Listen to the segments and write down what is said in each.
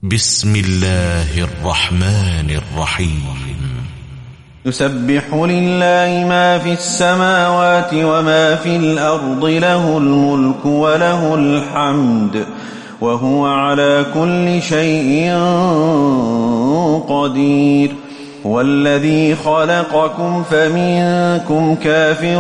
بسم الله الرحمن الرحيم. يسبح لله ما في السماوات وما في الأرض، له الملك وله الحمد وهو على كل شيء قدير. هو الذي خلقكم فمنكم كافر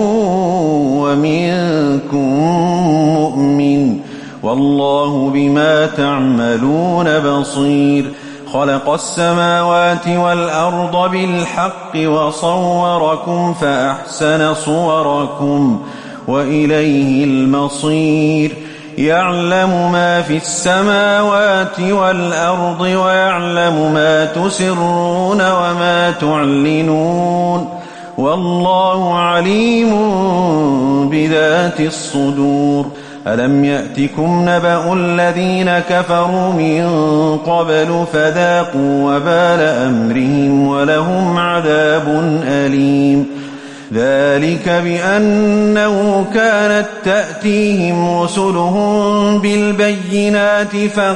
ومنكم مؤمن، والله بما تعملون بصير. خلق السماوات والأرض بالحق وصوركم فأحسن صوركم وإليه المصير. يعلم ما في السماوات والأرض ويعلم ما تسرون وما تعلنون، والله عليم بذات الصدور. ألم يأتكم نبأ الذين كفروا من قبل فذاقوا وبال أمرهم ولهم عذاب أليم. ذلك بأنه كانت تأتيهم رسلهم بالبينات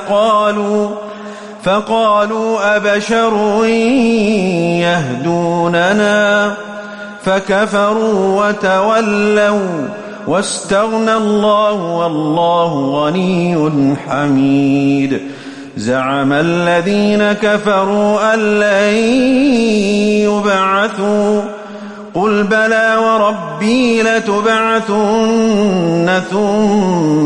فقالوا أبشر يهدوننا فكفروا وتولوا واستغنى الله والله غني حميد. زعم الذين كفروا أن لن يبعثوا، قل بلى وربي لتبعثن ثم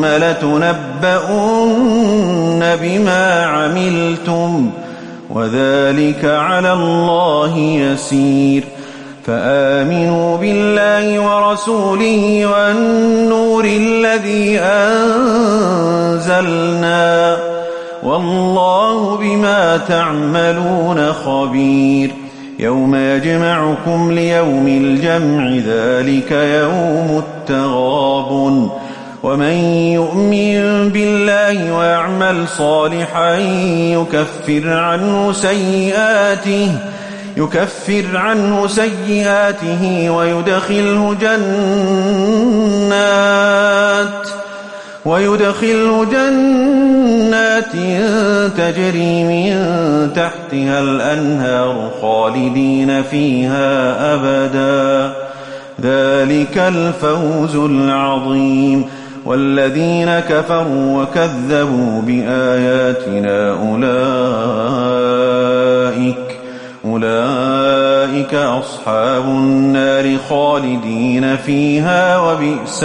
لتنبؤن بما عملتم وذلك على الله يسير. فآمنوا بالله ورسوله والنور الذي أنزلنا، والله بما تعملون خبير. يوم يجمعكم ليوم الجمع، ذلك يوم التغابن. ومن يؤمن بالله ويعمل صالحا يكفر عنه سيئاته ويدخله جنات تجري من تحتها الأنهار خالدين فيها أبدا، ذلك الفوز العظيم. والذين كفروا وكذبوا بآياتنا أولئك أصحاب النار خالدين فيها وبئس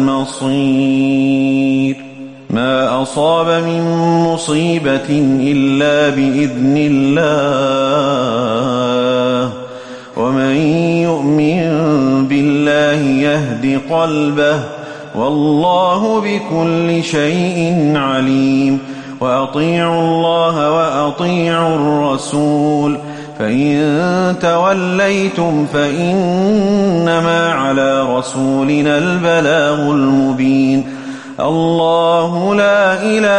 المصير. ما أصاب من مصيبة إلا بإذن الله، ومن يؤمن بالله يهد قلبه، والله بكل شيء عليم. وأطيعوا الله وأطيعوا الرسول، فإن توليتم فإنما على رسولنا البلاغ المبين. الله لا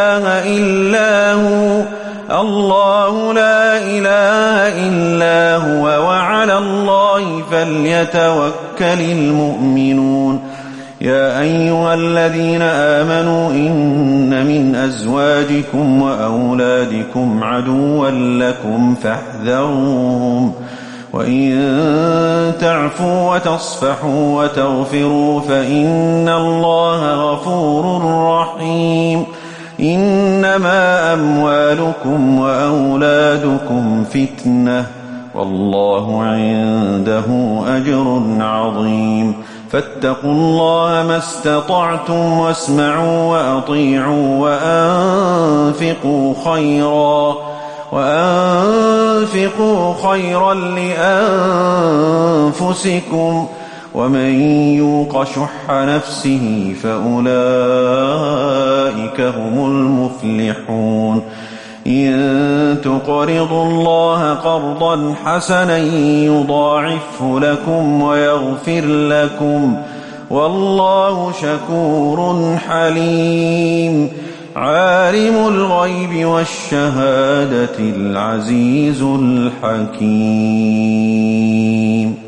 إله إلا هو وعلى الله فليتوكل المؤمنون. يا أيها الذين آمنوا إن من أزواجكم وأولادكم عدوا لكم فاحذروهم، وإن تعفوا وتصفحوا وتغفروا فإن الله غفور رحيم. إنما أموالكم وأولادكم فتنة، والله عنده أجر عظيم. فاتقوا الله ما استطعتم واسمعوا وأطيعوا وأنفقوا خيرا لأنفسكم، ومن يوق شح نفسه فأولئك هم المفلحون. إن تقرضوا الله قرضا حسنا يضاعفه لكم ويغفر لكم، والله شكور حليم. عالم الغيب والشهادة العزيز الحكيم.